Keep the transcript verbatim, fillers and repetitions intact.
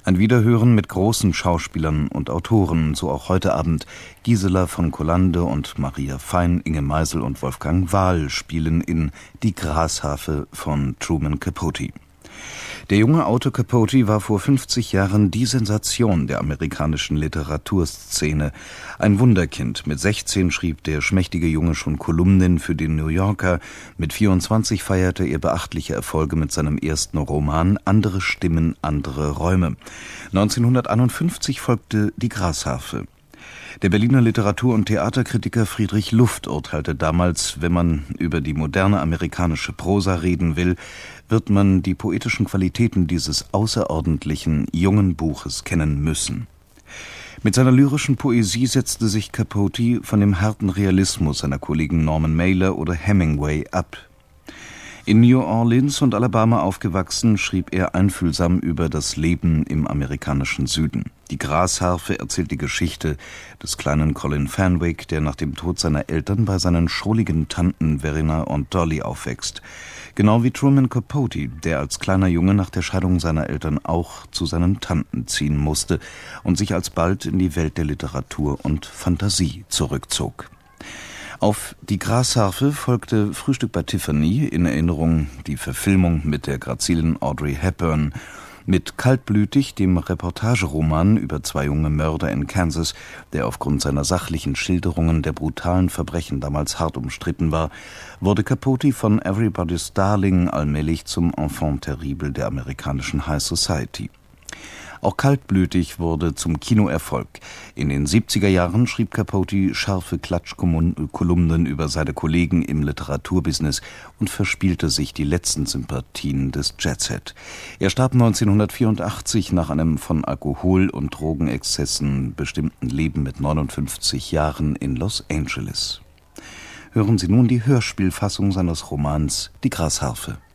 Ein Wiederhören mit großen Schauspielern und Autoren, so auch heute Abend. Gisela von Collande und Maria Fein, Inge Meisel und Wolfgang Wahl spielen in Die Grasharfe von Truman Capote. Der junge Otto Capote war vor fünfzig Jahren die Sensation der amerikanischen Literaturszene. Ein Wunderkind. Mit sechzehn schrieb der schmächtige Junge schon Kolumnen für den New Yorker. Mit vierundzwanzig feierte er beachtliche Erfolge mit seinem ersten Roman »Andere Stimmen, andere Räume«. neunzehnhunderteinundfünfzig folgte Die Grasharfe. Der Berliner Literatur- und Theaterkritiker Friedrich Luft urteilte damals, wenn man über die moderne amerikanische Prosa reden will, wird man die poetischen Qualitäten dieses außerordentlichen, jungen Buches kennen müssen. Mit seiner lyrischen Poesie setzte sich Capote von dem harten Realismus seiner Kollegen Norman Mailer oder Hemingway ab. In New Orleans und Alabama aufgewachsen, schrieb er einfühlsam über das Leben im amerikanischen Süden. Die Grasharfe erzählt die Geschichte des kleinen Colin Fenwick, der nach dem Tod seiner Eltern bei seinen schrulligen Tanten Verena und Dolly aufwächst. Genau wie Truman Capote, der als kleiner Junge nach der Scheidung seiner Eltern auch zu seinen Tanten ziehen musste und sich alsbald in die Welt der Literatur und Fantasie zurückzog. Auf Die Grasharfe folgte Frühstück bei Tiffany, in Erinnerung die Verfilmung mit der grazilen Audrey Hepburn. Mit Kaltblütig, dem Reportageroman über zwei junge Mörder in Kansas, der aufgrund seiner sachlichen Schilderungen der brutalen Verbrechen damals hart umstritten war, wurde Capote von Everybody's Darling allmählich zum Enfant terrible der amerikanischen High Society. Auch Kaltblütig wurde zum Kinoerfolg. In den siebziger Jahren schrieb Capote scharfe Klatschkolumnen über seine Kollegen im Literaturbusiness und verspielte sich die letzten Sympathien des Jetset. Er starb neunzehnhundertvierundachtzig nach einem von Alkohol- und Drogenexzessen bestimmten Leben mit neunundfünfzig Jahren in Los Angeles. Hören Sie nun die Hörspielfassung seines Romans Die Grasharfe.